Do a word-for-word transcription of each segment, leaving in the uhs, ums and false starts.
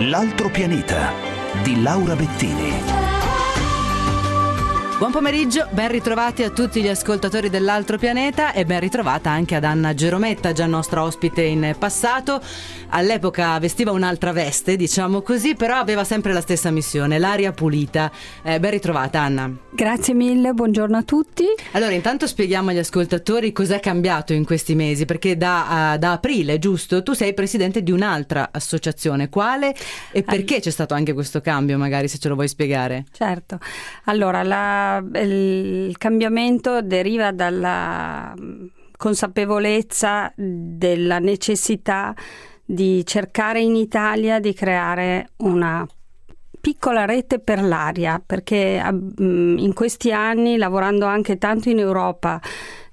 L'altro pianeta di Laura Bettini. Buon pomeriggio, ben ritrovati a tutti gli ascoltatori dell'Altro Pianeta e ben ritrovata anche ad Anna Gerometta, già nostra ospite in passato. All'epoca vestiva un'altra veste, diciamo così, però aveva sempre la stessa missione, l'aria pulita. Eh, ben ritrovata, Anna. Grazie mille, buongiorno a tutti. Allora, intanto spieghiamo agli ascoltatori cos'è cambiato in questi mesi, perché da, uh, da aprile, giusto, tu sei presidente di un'altra associazione. Quale e perché c'è stato anche questo cambio, magari, se ce lo vuoi spiegare? Certo. Allora, la il cambiamento deriva dalla consapevolezza della necessità di cercare in Italia di creare una piccola rete per l'aria, perché in questi anni, lavorando anche tanto in Europa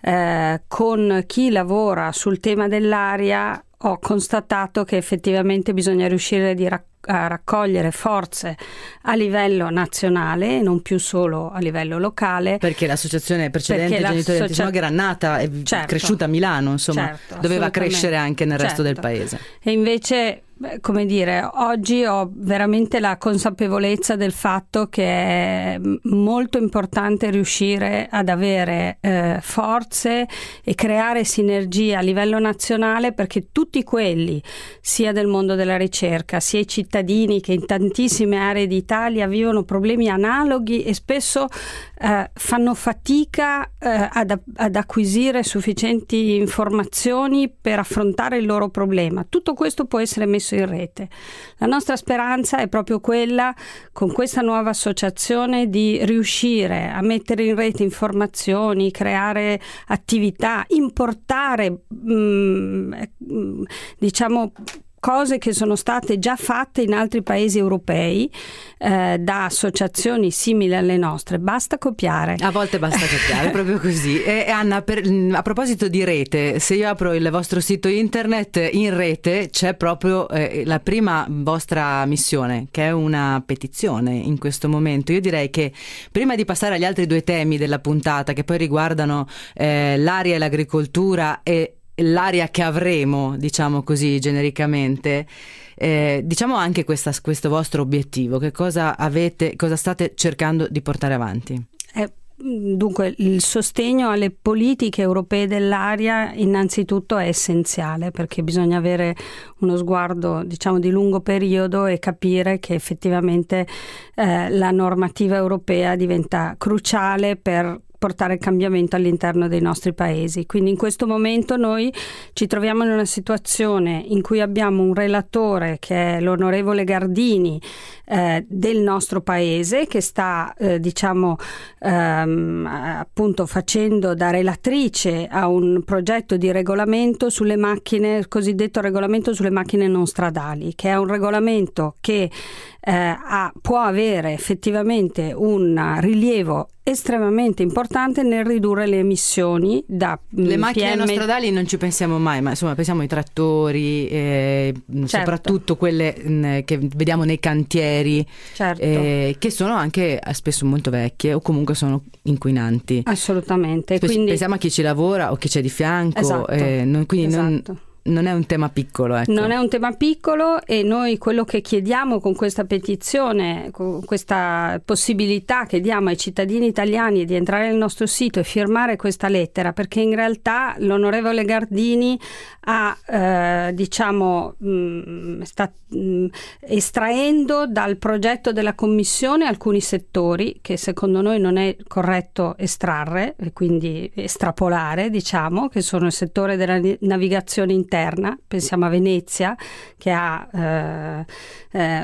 eh, con chi lavora sul tema dell'aria, ho constatato che effettivamente bisogna riuscire di raccogliere a raccogliere forze a livello nazionale e non più solo a livello locale, perché l'associazione precedente Genitori Antismog era nata e certo, cresciuta a Milano, insomma, certo, doveva crescere anche nel resto certo. del paese. E invece, come dire, oggi ho veramente la consapevolezza del fatto che è molto importante riuscire ad avere eh, forze e creare sinergie a livello nazionale, perché tutti quelli, sia del mondo della ricerca, sia i cittadini che in tantissime aree d'Italia vivono problemi analoghi e spesso eh, fanno fatica eh, ad, ad acquisire sufficienti informazioni per affrontare il loro problema. Tutto questo può essere messo in rete. La nostra speranza è proprio quella, con questa nuova associazione, di riuscire a mettere in rete informazioni, creare attività, importare mh, diciamo cose che sono state già fatte in altri paesi europei eh, da associazioni simili alle nostre. Basta copiare. A volte basta copiare, proprio così. E Anna, per, a proposito di rete, se io apro il vostro sito internet, in rete c'è proprio eh, la prima vostra missione, che è una petizione in questo momento. Io direi che prima di passare agli altri due temi della puntata, che poi riguardano eh, l'aria e l'agricoltura e l'aria che avremo, diciamo così genericamente, eh, diciamo anche questa, questo vostro obiettivo, che cosa avete, cosa state cercando di portare avanti? Eh, dunque, il sostegno alle politiche europee dell'aria innanzitutto è essenziale, perché bisogna avere uno sguardo, diciamo, di lungo periodo e capire che effettivamente eh, la normativa europea diventa cruciale per portare cambiamento all'interno dei nostri paesi. Quindi in questo momento noi ci troviamo in una situazione in cui abbiamo un relatore, che è l'onorevole Gardini, eh, del nostro paese, che sta eh, diciamo ehm, appunto facendo da relatrice a un progetto di regolamento sulle macchine, il cosiddetto regolamento sulle macchine non stradali, che è un regolamento che eh, ha, può avere effettivamente un rilievo estremamente importante nel ridurre le emissioni da le P M. macchine non stradali. Non ci pensiamo mai, ma insomma pensiamo ai trattori, eh, certo. soprattutto quelle mh, che vediamo nei cantieri, certo. eh, che sono anche spesso molto vecchie o comunque sono inquinanti. Assolutamente. Spes- quindi pensiamo a chi ci lavora o chi c'è di fianco, esatto. eh, non, quindi esatto. non Non è un tema piccolo, ecco. Non è un tema piccolo, e noi quello che chiediamo con questa petizione, con questa possibilità che diamo ai cittadini italiani di entrare nel nostro sito e firmare questa lettera, perché in realtà l'onorevole Gardini ha eh, diciamo mh, sta mh, estraendo dal progetto della Commissione alcuni settori che secondo noi non è corretto estrarre e quindi estrapolare, diciamo, che sono il settore della navigazione interna. Pensiamo a Venezia, che ha eh, eh,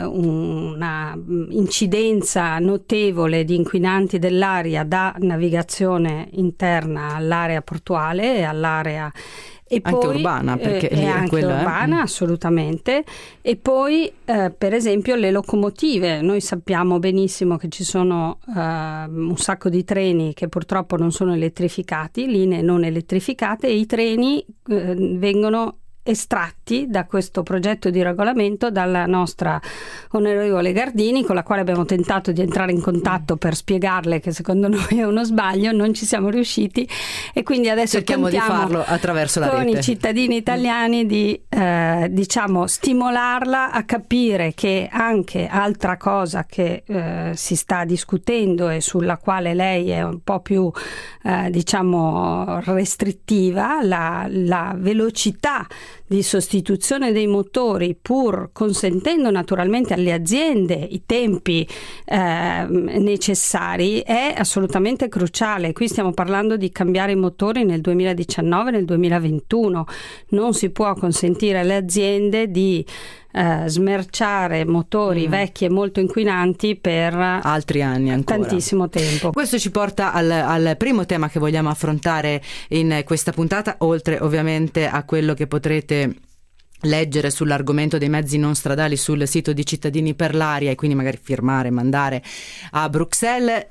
una incidenza notevole di inquinanti dell'aria da navigazione interna all'area portuale e all'area e anche poi, urbana, perché eh, lì è è anche quella, urbana, eh. assolutamente. E poi eh, per esempio le locomotive, noi sappiamo benissimo che ci sono eh, un sacco di treni che purtroppo non sono elettrificati, linee non elettrificate, e i treni eh, vengono estratti da questo progetto di regolamento dalla nostra onorevole Gardini, con la quale abbiamo tentato di entrare in contatto per spiegarle che secondo noi è uno sbaglio, non ci siamo riusciti, e quindi adesso cerchiamo di farlo attraverso la con rete i cittadini italiani di eh, diciamo stimolarla a capire che anche altra cosa che eh, si sta discutendo e sulla quale lei è un po' più eh, diciamo restrittiva, la, la velocità di sostituzione dei motori, pur consentendo naturalmente alle aziende i tempi eh, necessari, è assolutamente cruciale. Qui stiamo parlando di cambiare i motori nel duemiladiciannove, nel duemilaventuno. Non si può consentire alle aziende di eh, smerciare motori mm. vecchi e molto inquinanti per altri anni ancora. Tantissimo tempo. Questo ci porta al, al primo tema che vogliamo affrontare in questa puntata, oltre ovviamente a quello che potrete leggere sull'argomento dei mezzi non stradali sul sito di Cittadini per l'Aria e quindi magari firmare, mandare a Bruxelles.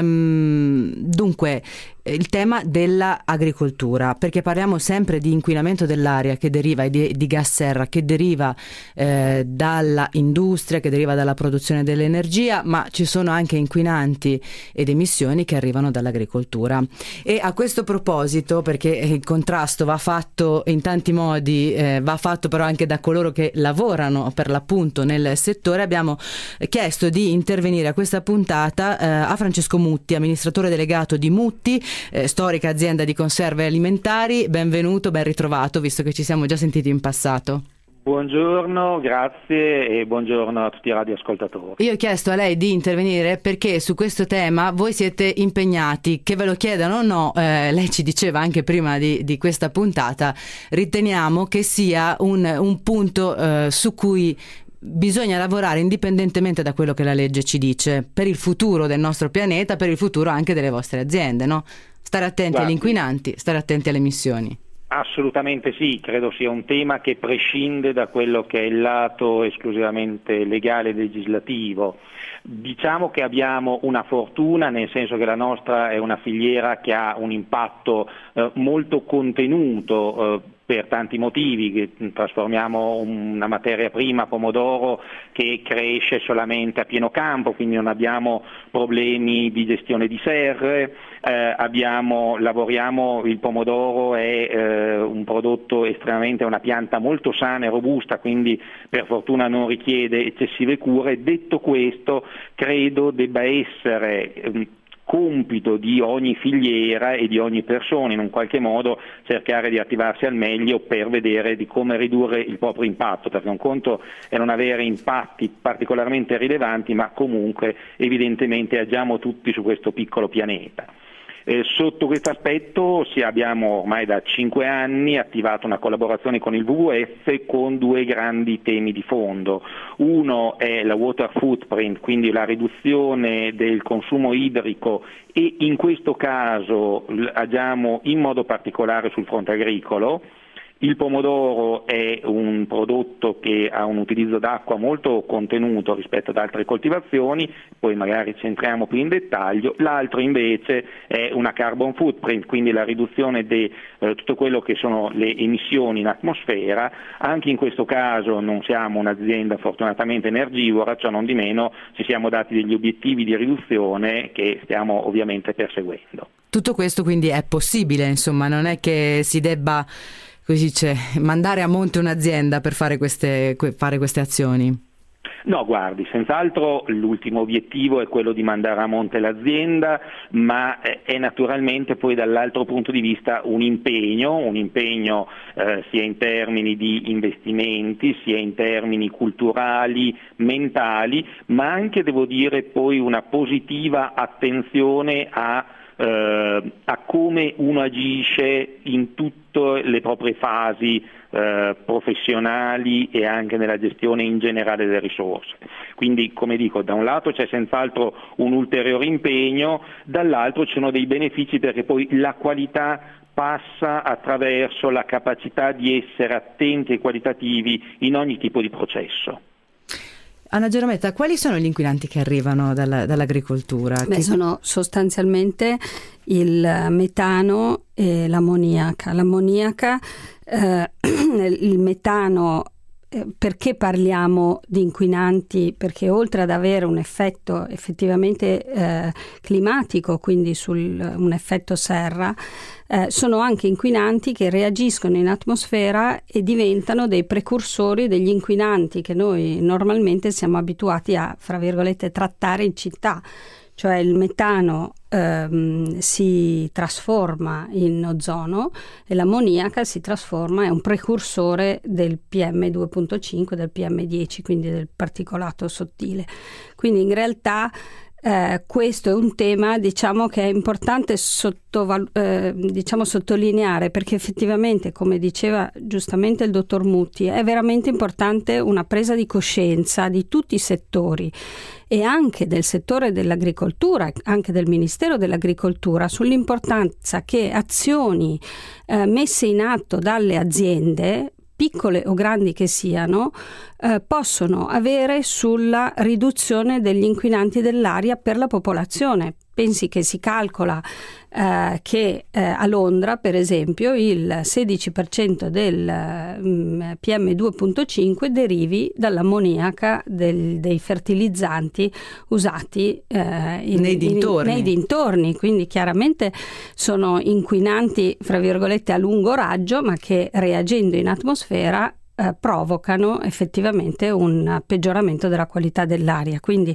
Ehm, dunque il tema dell'agricoltura, perché parliamo sempre di inquinamento dell'aria che deriva di, di gas serra, che deriva eh, dalla industria, che deriva dalla produzione dell'energia, ma ci sono anche inquinanti ed emissioni che arrivano dall'agricoltura. E a questo proposito, perché il contrasto va fatto in tanti modi, eh, va fatto però anche da coloro che lavorano per l'appunto nel settore, abbiamo chiesto di intervenire a questa puntata eh, a Francesco Mutti, amministratore delegato di Mutti, Eh, storica azienda di conserve alimentari. Benvenuto, ben ritrovato, visto che ci siamo già sentiti in passato. Buongiorno, grazie e buongiorno a tutti i radioascoltatori. Io ho chiesto a lei di intervenire perché su questo tema voi siete impegnati, che ve lo chiedano o no, eh, lei ci diceva anche prima di, di questa puntata, riteniamo che sia un, un punto eh, su cui bisogna lavorare indipendentemente da quello che la legge ci dice, per il futuro del nostro pianeta, per il futuro anche delle vostre aziende, no? Stare attenti Guardi. agli inquinanti, stare attenti alle emissioni. Assolutamente sì, credo sia un tema che prescinde da quello che è il lato esclusivamente legale e legislativo. Diciamo che abbiamo una fortuna, nel senso che la nostra è una filiera che ha un impatto eh, molto contenuto eh, per tanti motivi, che trasformiamo una materia prima, pomodoro, che cresce solamente a pieno campo, quindi non abbiamo problemi di gestione di serre, eh, abbiamo, lavoriamo, il pomodoro è eh, un prodotto estremamente, una pianta molto sana e robusta, quindi per fortuna non richiede eccessive cure. Detto questo, credo debba essere eh, compito di ogni filiera e di ogni persona in un qualche modo cercare di attivarsi al meglio per vedere di come ridurre il proprio impatto, perché un conto è non avere impatti particolarmente rilevanti, ma comunque evidentemente agiamo tutti su questo piccolo pianeta. Eh, sotto questo aspetto sì, abbiamo ormai da cinque anni attivato una collaborazione con il W W F con due grandi temi di fondo. Uno è la water footprint, quindi la riduzione del consumo idrico, e in questo caso agiamo in modo particolare sul fronte agricolo. Il pomodoro è un prodotto che ha un utilizzo d'acqua molto contenuto rispetto ad altre coltivazioni, poi magari ci entriamo più in dettaglio. L'altro invece è una carbon footprint, quindi la riduzione di eh, tutto quello che sono le emissioni in atmosfera. Anche in questo caso non siamo un'azienda fortunatamente energivora, ciò non di meno ci siamo dati degli obiettivi di riduzione che stiamo ovviamente perseguendo. Tutto questo quindi è possibile, insomma, non è che si debba, così dice, mandare a monte un'azienda per fare queste, fare queste azioni? No, guardi, senz'altro l'ultimo obiettivo è quello di mandare a monte l'azienda, ma è naturalmente poi dall'altro punto di vista un impegno, un impegno eh, sia in termini di investimenti, sia in termini culturali, mentali, ma anche, devo dire, poi una positiva attenzione a Uh, a come uno agisce in tutte le proprie fasi uh, professionali e anche nella gestione in generale delle risorse. Quindi, come dico, da un lato c'è senz'altro un ulteriore impegno, dall'altro ci sono dei benefici, perché poi la qualità passa attraverso la capacità di essere attenti e qualitativi in ogni tipo di processo. Anna Gerometta, quali sono gli inquinanti che arrivano dalla, dall'agricoltura? Beh, che... sono sostanzialmente il metano e l'ammoniaca. L'ammoniaca, eh, il metano eh, perché parliamo di inquinanti? Perché oltre ad avere un effetto effettivamente eh, climatico, quindi sul, un effetto serra, eh, sono anche inquinanti che reagiscono in atmosfera e diventano dei precursori degli inquinanti che noi normalmente siamo abituati a, fra virgolette, trattare in città. Cioè il metano ehm, si trasforma in ozono e l'ammoniaca si trasforma, è un precursore del P M due virgola cinque, del P M dieci, quindi del particolato sottile. Quindi in realtà eh, questo è un tema, diciamo, che è importante sottoval- eh, diciamo, sottolineare, perché effettivamente, come diceva giustamente il dottor Mutti, è veramente importante una presa di coscienza di tutti i settori e anche del settore dell'agricoltura, anche del Ministero dell'Agricoltura, sull'importanza che azioni eh, messe in atto dalle aziende, piccole o grandi che siano, eh, possono avere sulla riduzione degli inquinanti dell'aria per la popolazione. Pensi che si calcola eh, che eh, a Londra, per esempio, il sedici per cento del mm, P M due virgola cinque derivi dall'ammoniaca del, dei fertilizzanti usati eh, in, nei, dintorni. In, nei dintorni. Quindi chiaramente sono inquinanti, fra virgolette, a lungo raggio, ma che reagendo in atmosfera eh, provocano effettivamente un peggioramento della qualità dell'aria. Quindi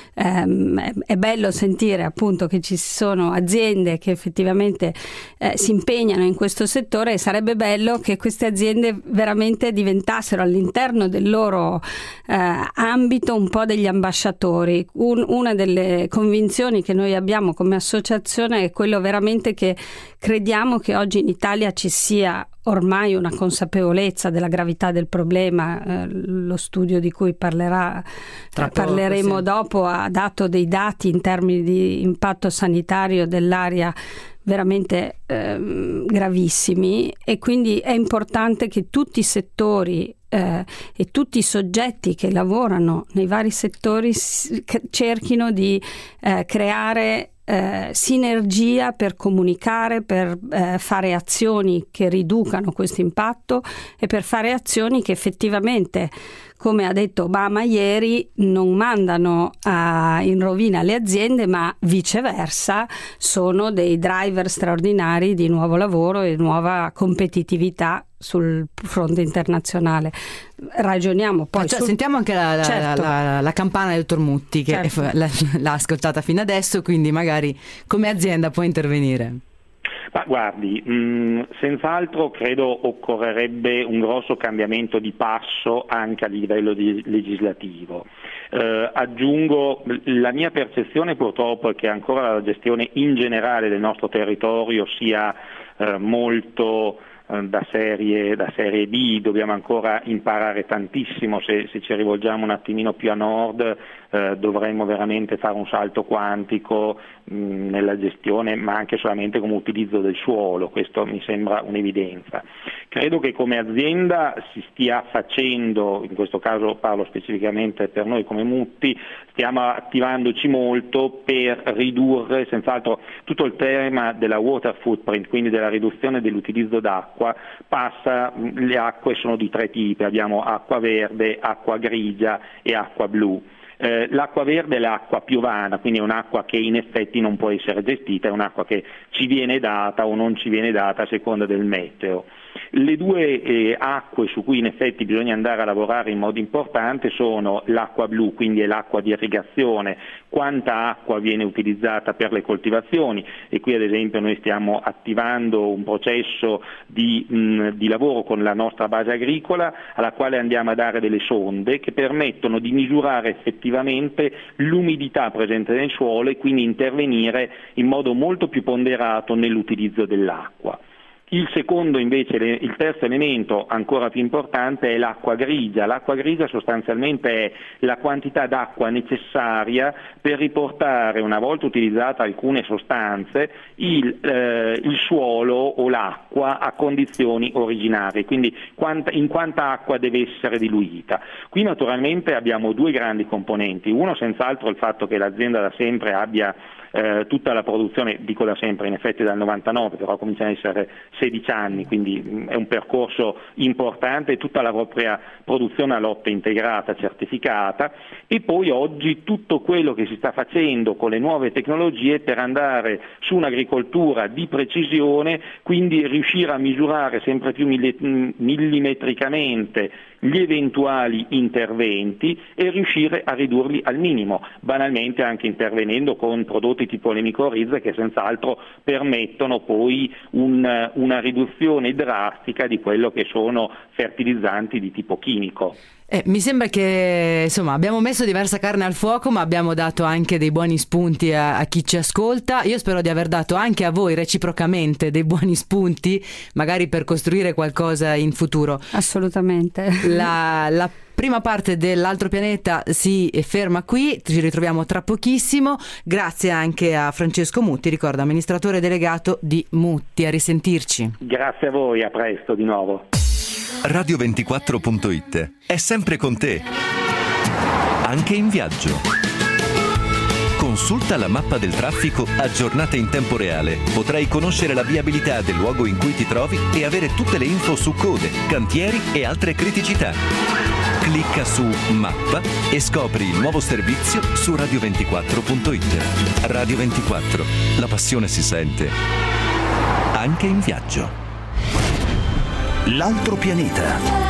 ehm, è bello sentire appunto che ci sono aziende che effettivamente eh, si impegnano in questo settore, e sarebbe bello che queste aziende veramente diventassero all'interno del loro eh, ambito un po' degli ambasciatori. Un, una delle convinzioni che noi abbiamo come associazione è quello veramente che crediamo che oggi in Italia ci sia ormai una consapevolezza della gravità del problema. Eh, lo studio di cui parlerà, Tra parleremo poco, sì. dopo ha dato dei dati in termini di impatto sanitario dell'aria veramente ehm, gravissimi, e quindi è importante che tutti i settori eh, e tutti i soggetti che lavorano nei vari settori s- cerchino di eh, creare Eh, sinergia per comunicare, per eh, fare azioni che riducano questo impatto e per fare azioni che effettivamente, come ha detto Obama ieri, non mandano a, in rovina le aziende, ma viceversa sono dei driver straordinari di nuovo lavoro e nuova competitività sul fronte internazionale. Ragioniamo poi cioè, sul... sentiamo anche la, la, certo. la, la, la campana del dottor Mutti, che certo. è, l'ha, l'ha ascoltata fino adesso, quindi magari come azienda può intervenire. Ma guardi, mh, senz'altro credo occorrerebbe un grosso cambiamento di passo anche a livello di, legislativo. Eh, aggiungo, la mia percezione purtroppo è che ancora la gestione in generale del nostro territorio sia eh, molto Da serie, da serie B, dobbiamo ancora imparare tantissimo. Se, se ci rivolgiamo un attimino più a nord eh, dovremmo veramente fare un salto quantico mh, nella gestione, ma anche solamente come utilizzo del suolo. Questo mi sembra un'evidenza. Credo che come azienda si stia facendo, in questo caso parlo specificamente per noi come Mutti, stiamo attivandoci molto per ridurre senz'altro tutto il tema della water footprint, quindi della riduzione dell'utilizzo d'acqua. Passa, le acque sono di tre tipi, abbiamo acqua verde, acqua grigia e acqua blu. Eh, l'acqua verde è l'acqua piovana, quindi è un'acqua che in effetti non può essere gestita, è un'acqua che ci viene data o non ci viene data a seconda del meteo. Le due eh, acque su cui in effetti bisogna andare a lavorare in modo importante sono l'acqua blu, quindi è l'acqua di irrigazione, quanta acqua viene utilizzata per le coltivazioni, e qui ad esempio noi stiamo attivando un processo di, mh, di lavoro con la nostra base agricola, alla quale andiamo a dare delle sonde che permettono di misurare effettivamente l'umidità presente nel suolo e quindi intervenire in modo molto più ponderato nell'utilizzo dell'acqua. Il secondo invece, il terzo elemento ancora più importante è l'acqua grigia. L'acqua grigia sostanzialmente è la quantità d'acqua necessaria per riportare, una volta utilizzata alcune sostanze, il, eh, il suolo o l'acqua a condizioni originarie, quindi quanta, in quanta acqua deve essere diluita. Qui naturalmente abbiamo due grandi componenti, uno senz'altro il fatto che l'azienda da sempre abbia eh, tutta la produzione, dico da sempre, in effetti dal novantanove, però cominciano ad essere sedici anni, quindi mh, è un percorso importante, tutta la propria produzione a lotta integrata, certificata, e poi oggi tutto quello che si sta facendo con le nuove tecnologie per andare su un'agricoltura di precisione, quindi riuscire a misurare sempre più millimetricamente gli eventuali interventi e riuscire a ridurli al minimo, banalmente anche intervenendo con prodotti tipo le micorizze che senz'altro permettono poi un, una riduzione drastica di quello che sono fertilizzanti di tipo chimico. Eh, mi sembra che insomma abbiamo messo diversa carne al fuoco, ma abbiamo dato anche dei buoni spunti a, a chi ci ascolta. Io spero di aver dato anche a voi reciprocamente dei buoni spunti, magari per costruire qualcosa in futuro. Assolutamente. La, la prima parte dell'Altro Pianeta si ferma qui, ci ritroviamo tra pochissimo. Grazie anche a Francesco Mutti, ricordo amministratore delegato di Mutti. A risentirci. Grazie a voi, a presto di nuovo. radio ventiquattro punto it è sempre con te, anche in viaggio. Consulta la mappa del traffico aggiornata in tempo reale. Potrai conoscere la viabilità del luogo in cui ti trovi e avere tutte le info su code, cantieri e altre criticità. Clicca su Mappa e scopri il nuovo servizio su radio ventiquattro punto it. Radio ventiquattro, la passione si sente, anche in viaggio. L'Altro Pianeta.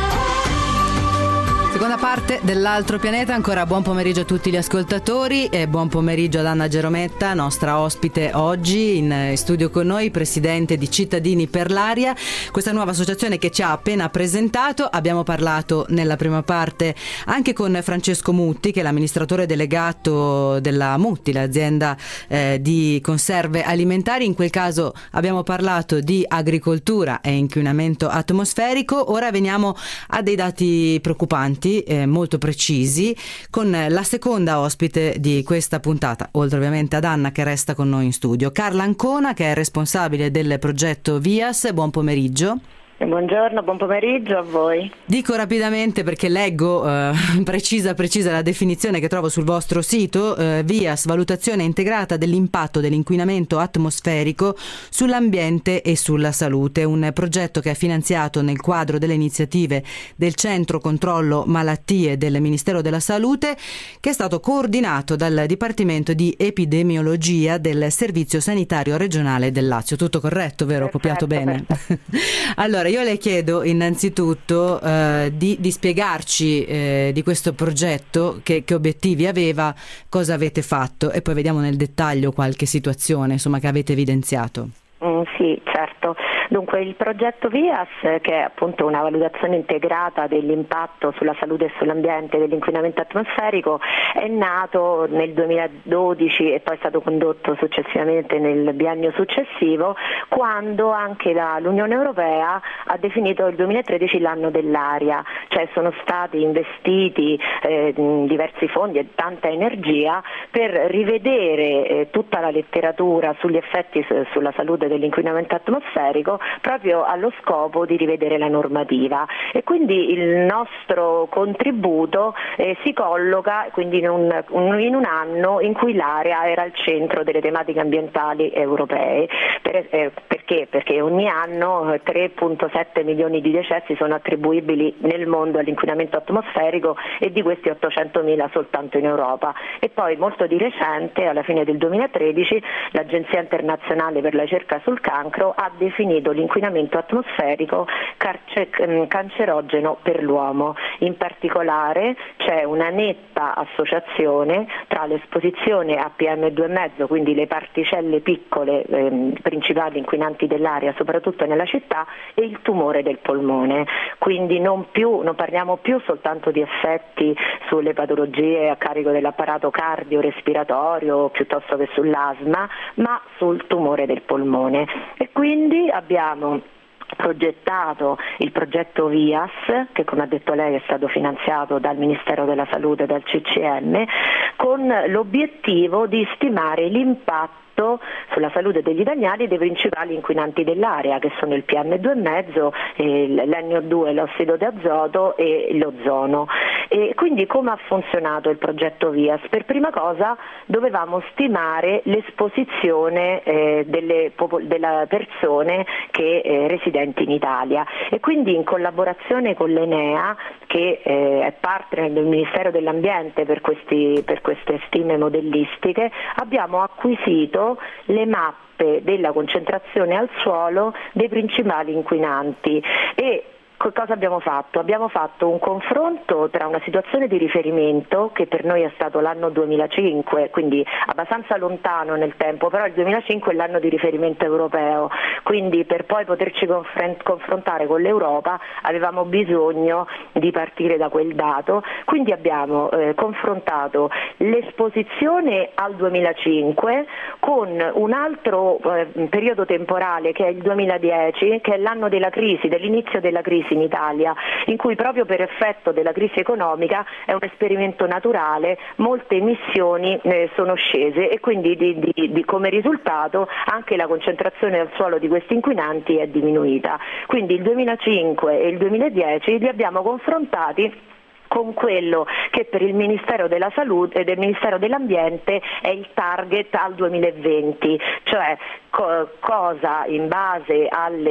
Seconda parte dell'Altro Pianeta, ancora buon pomeriggio a tutti gli ascoltatori e buon pomeriggio ad Anna Gerometta, nostra ospite oggi in studio con noi, presidente di Cittadini per l'Aria, questa nuova associazione che ci ha appena presentato. Abbiamo parlato nella prima parte anche con Francesco Mutti, che è l'amministratore delegato della Mutti, l'azienda eh, di conserve alimentari. In quel caso abbiamo parlato di agricoltura e inquinamento atmosferico. Ora veniamo a dei dati preoccupanti, Eh, molto precisi, con la seconda ospite di questa puntata, oltre ovviamente ad Anna che resta con noi in studio, Carla Ancona, che è responsabile del progetto VIAS. Buon pomeriggio. Buongiorno, buon pomeriggio a voi. Dico rapidamente perché leggo eh, precisa precisa la definizione che trovo sul vostro sito. eh, VIAS, valutazione integrata dell'impatto dell'inquinamento atmosferico sull'ambiente e sulla salute, un progetto che è finanziato nel quadro delle iniziative del Centro Controllo Malattie del Ministero della Salute, che è stato coordinato dal Dipartimento di Epidemiologia del Servizio Sanitario Regionale del Lazio. Tutto corretto, vero? Copiato bene? Allora, io le chiedo innanzitutto eh, di, di spiegarci eh, di questo progetto, che, che obiettivi aveva, cosa avete fatto, e poi vediamo nel dettaglio qualche situazione insomma che avete evidenziato. Mm, sì, certo. Dunque il progetto VIAS, che è appunto una valutazione integrata dell'impatto sulla salute e sull'ambiente dell'inquinamento atmosferico, è nato nel duemiladodici e poi è stato condotto successivamente nel biennio successivo, quando anche la, l'Unione Europea ha definito il duemilatredici l'anno dell'aria, cioè sono stati investiti eh, diversi fondi e tanta energia per rivedere eh, tutta la letteratura sugli effetti su, sulla salute dell'inquinamento atmosferico, proprio allo scopo di rivedere la normativa, e quindi il nostro contributo eh, si colloca quindi in un, un, in un anno in cui l'area era al centro delle tematiche ambientali europee. Per, eh, perché? Perché ogni anno tre virgola sette milioni di decessi sono attribuibili nel mondo all'inquinamento atmosferico, e di questi ottocentomila soltanto in Europa. E poi molto di recente, alla fine del duemilatredici, l'Agenzia internazionale per la ricerca sul cancro ha definito l'inquinamento atmosferico carce- cancerogeno per l'uomo. In particolare c'è una netta associazione tra l'esposizione a P M due virgola cinque, quindi le particelle piccole ehm, principali inquinanti dell'aria, soprattutto nella città, e il tumore del polmone. Quindi non, più, non parliamo più soltanto di effetti sulle patologie a carico dell'apparato cardiorespiratorio piuttosto che sull'asma, ma sul tumore del polmone. E quindi abbiamo progettato il progetto VIAS, che come ha detto lei è stato finanziato dal Ministero della Salute e dal C C M, con l'obiettivo di stimare l'impatto sulla salute degli italiani dei principali inquinanti dell'aria, che sono il P M due virgola cinque, l'N O due, l'ossido di azoto e l'ozono. E quindi come ha funzionato il progetto V I A S? Per prima cosa dovevamo stimare l'esposizione eh, delle, delle persone che eh, residenti in Italia, e quindi in collaborazione con l'Enea, che eh, è partner del Ministero dell'Ambiente per, questi, per queste stime modellistiche, abbiamo acquisito le mappe della concentrazione al suolo dei principali inquinanti. E cosa abbiamo fatto? Abbiamo fatto un confronto tra una situazione di riferimento, che per noi è stato l'anno duemilacinque, quindi abbastanza lontano nel tempo, però il duemilacinque è l'anno di riferimento europeo, quindi per poi poterci confrontare con l'Europa avevamo bisogno di partire da quel dato. Quindi abbiamo eh, confrontato l'esposizione al duemilacinque con un altro eh, periodo temporale, che è il duemiladieci, che è l'anno della crisi, dell'inizio della crisi in Italia, in cui proprio per effetto della crisi economica, è un esperimento naturale, molte emissioni eh, sono scese, e quindi di, di, di, come risultato anche la concentrazione al suolo di questi inquinanti è diminuita. Quindi il duemilacinque e il duemiladieci li abbiamo confrontati con quello che per il Ministero della Salute e del Ministero dell'Ambiente è il target al duemilaventi, cioè co- cosa in base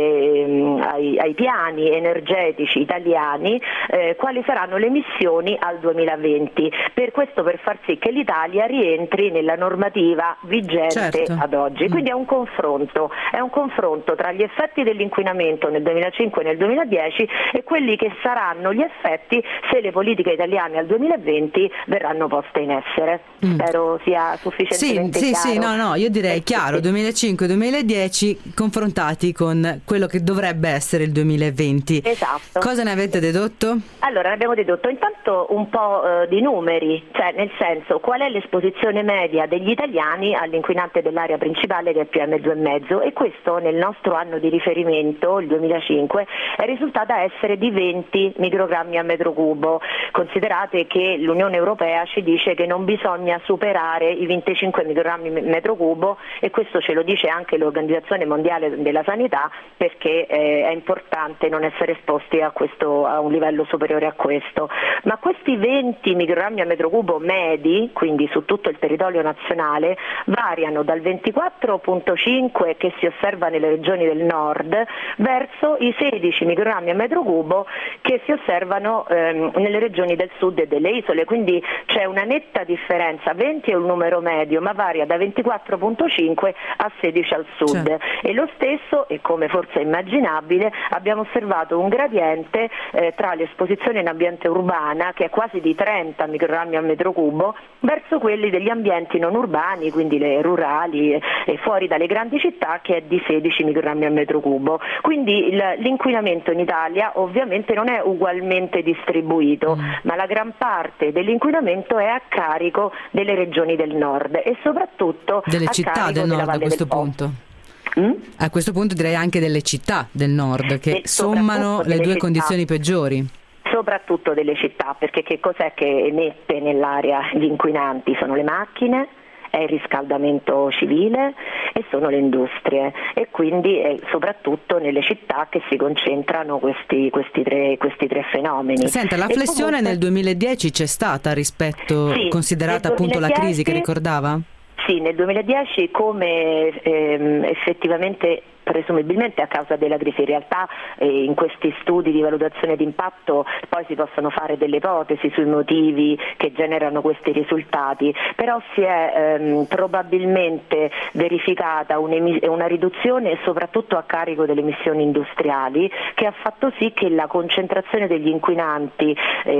alle, ai, ai piani energetici italiani, eh, quali saranno le emissioni al duemilaventi, per questo per far sì che l'Italia rientri nella normativa vigente certo. ad oggi. Quindi è un confronto, è un confronto tra gli effetti dell'inquinamento nel duemilacinque e nel duemiladieci e quelli che saranno gli effetti se le politiche italiane al duemilaventi verranno poste in essere. Mm. Spero sia sufficientemente sì, chiaro. Sì, sì, no, no, io direi eh, chiaro, sì. duemilacinque duemiladieci confrontati con quello che dovrebbe essere il duemilaventi. Esatto. Cosa ne avete dedotto? Allora, ne abbiamo dedotto intanto un po' eh, di numeri, cioè nel senso qual è l'esposizione media degli italiani all'inquinante dell'area principale, che è P M due virgola cinque, e questo nel nostro anno di riferimento, il duemilacinque, è risultata essere di venti microgrammi a metro cubo. Considerate che l'Unione Europea ci dice che non bisogna superare i venticinque microgrammi a metro cubo, e questo ce lo dice anche l'Organizzazione Mondiale della Sanità, perché eh, è importante non essere esposti a, questo, a un livello superiore a questo. Ma questi venti microgrammi a metro cubo medi, quindi su tutto il territorio nazionale, variano dal ventiquattro virgola cinque che si osserva nelle regioni del nord verso i sedici microgrammi a metro cubo che si osservano ehm, nelle regioni del sud e delle isole. Quindi c'è una netta differenza. venti è un numero medio, ma varia da ventiquattro virgola cinque a sedici al sud. Certo. E lo stesso, e come forse è immaginabile, abbiamo osservato un gradiente eh, tra l'esposizione in ambiente urbana, che è quasi di trenta microgrammi al metro cubo, verso quelli degli ambienti non urbani, quindi le rurali e, e fuori dalle grandi città, che è di sedici microgrammi al metro cubo. Quindi il, l'inquinamento in Italia ovviamente non è ugualmente distribuito, mm. ma la gran parte dell'inquinamento è a carico delle regioni del nord e soprattutto delle a città carico del nord della a questo del punto. Mm? A questo punto direi anche delle città del nord, che e sommano le due città. condizioni peggiori. Soprattutto delle città, perché che cos'è che emette nell'aria gli inquinanti? Sono le macchine, è il riscaldamento civile e sono le industrie, e quindi è soprattutto nelle città che si concentrano questi, questi, tre, questi tre fenomeni. Senta, la e flessione comunque, nel duemiladieci c'è stata rispetto, sì, considerata appunto la crisi che ricordava? Sì, nel duemiladieci, come ehm, effettivamente presumibilmente a causa della crisi. In realtà eh, in questi studi di valutazione di impatto poi si possono fare delle ipotesi sui motivi che generano questi risultati, però si è ehm, probabilmente verificata una riduzione soprattutto a carico delle emissioni industriali, che ha fatto sì che la concentrazione degli inquinanti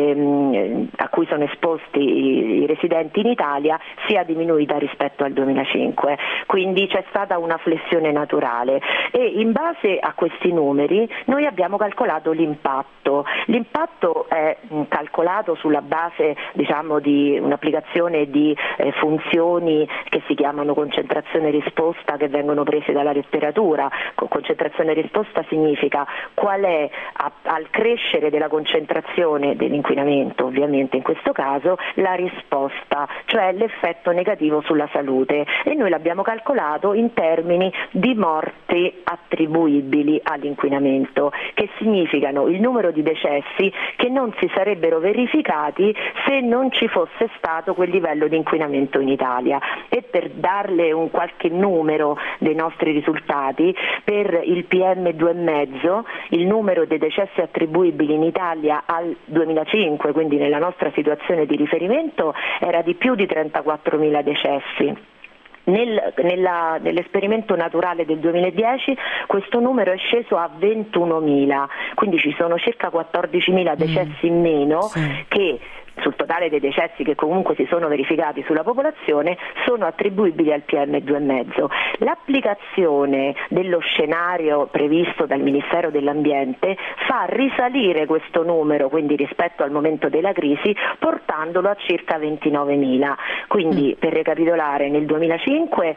ehm, a cui sono esposti i, i residenti in Italia sia diminuita rispetto al duemilacinque, quindi c'è stata una flessione naturale. E in base a questi numeri noi abbiamo calcolato l'impatto. L'impatto è calcolato sulla base, diciamo, di un'applicazione di eh, funzioni che si chiamano concentrazione risposta, che vengono prese dalla letteratura. Concentrazione risposta significa qual è a, al crescere della concentrazione dell'inquinamento, ovviamente in questo caso, la risposta, cioè l'effetto negativo sulla salute, e noi l'abbiamo calcolato in termini di morti e attribuibili all'inquinamento, che significano il numero di decessi che non si sarebbero verificati se non ci fosse stato quel livello di inquinamento in Italia. E per darle un qualche numero dei nostri risultati, per il P M due virgola cinque il numero dei decessi attribuibili in Italia al duemilacinque, quindi nella nostra situazione di riferimento, era di più di trentaquattromila decessi. Nel, nella, nell'esperimento naturale del duemiladieci questo numero è sceso a ventunomila, quindi ci sono circa quattordicimila decessi in meno, sì, che sul totale dei decessi che comunque si sono verificati sulla popolazione sono attribuibili al P M due virgola cinque. L'applicazione dello scenario previsto dal Ministero dell'Ambiente fa risalire questo numero, quindi rispetto al momento della crisi, portandolo a circa ventinovemila. Quindi, per ricapitolare, nel duemilacinque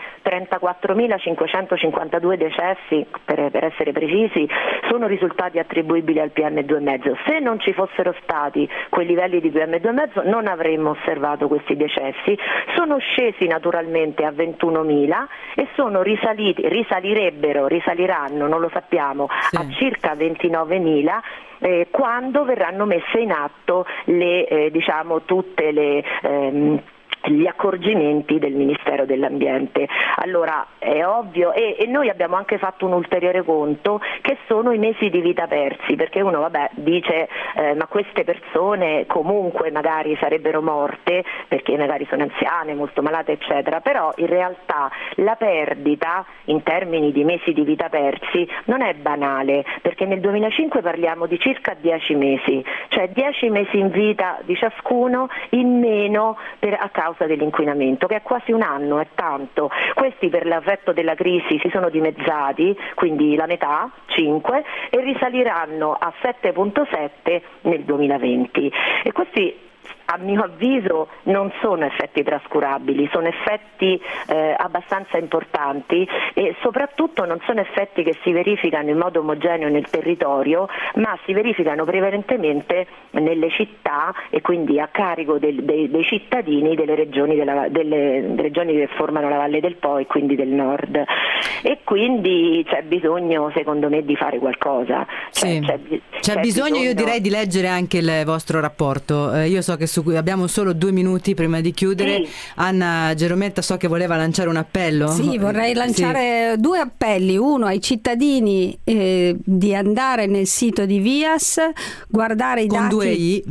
trentaquattromilacinquecentocinquantadue decessi, per, per essere precisi, sono risultati attribuibili al P M due virgola cinque. Se non ci fossero stati quei livelli di P M due virgola cinque non avremmo osservato questi decessi. Sono scesi naturalmente a ventunomila e sono risaliti, risalirebbero, risaliranno, non lo sappiamo, sì, a circa ventinovemila eh, quando verranno messe in atto le, eh, diciamo, tutte le ehm, gli accorgimenti del Ministero dell'Ambiente. Allora è ovvio, e, e noi abbiamo anche fatto un ulteriore conto, che sono i mesi di vita persi, perché uno vabbè dice eh, ma queste persone comunque magari sarebbero morte perché magari sono anziane, molto malate eccetera, però in realtà la perdita in termini di mesi di vita persi non è banale, perché nel duemilacinque parliamo di circa dieci mesi, cioè dieci mesi in vita di ciascuno in meno per, a causa dell'inquinamento, che è quasi un anno, è tanto. Questi per l'effetto della crisi si sono dimezzati, quindi la metà, cinque, e risaliranno a sette virgola sette nel duemilaventi. E questi, a mio avviso, non sono effetti trascurabili, sono effetti eh, abbastanza importanti e soprattutto non sono effetti che si verificano in modo omogeneo nel territorio, ma si verificano prevalentemente nelle città e quindi a carico del, dei, dei cittadini delle regioni, della, delle regioni che formano la Valle del Po e quindi del nord. E quindi c'è bisogno, secondo me, di fare qualcosa. Cioè, sì. c'è, c'è, c'è bisogno, bisogno, io direi, di leggere anche il vostro rapporto. Eh, io so che su abbiamo solo due minuti prima di chiudere. Sì. Anna Gerometta, so che voleva lanciare un appello. Sì, vorrei lanciare sì. due appelli. Uno ai cittadini eh, di andare nel sito di VIAS, guardare i Con dati due i,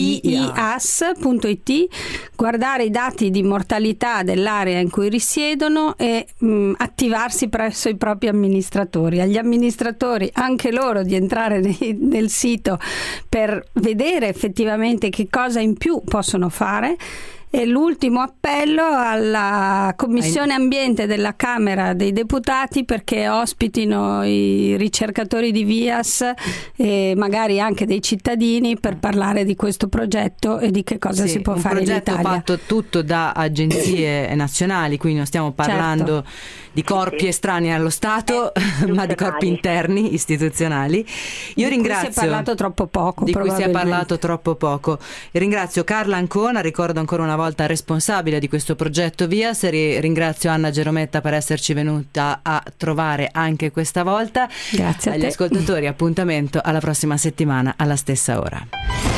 vias punto it, guardare i dati di mortalità dell'area in cui risiedono e mh, attivarsi presso i propri amministratori. Agli amministratori anche loro di entrare nei, nel sito per vedere effettivamente che cosa in più possono fare. E l'ultimo appello alla Commissione Ambiente della Camera dei Deputati perché ospitino i ricercatori di VIAS e magari anche dei cittadini per parlare di questo progetto e di che cosa sì, si può fare in Italia. Un progetto fatto tutto da agenzie nazionali, quindi non stiamo parlando certo. di corpi estranei allo Stato, eh, ma di corpi interni, istituzionali. Io di ringrazio, cui si è parlato troppo poco. Di cui si è parlato troppo poco. Ringrazio Carla Ancona, ricordo ancora una volta responsabile di questo progetto VIAS, e ringrazio Anna Gerometta per esserci venuta a trovare anche questa volta. Grazie a te. Agli ascoltatori appuntamento alla prossima settimana alla stessa ora.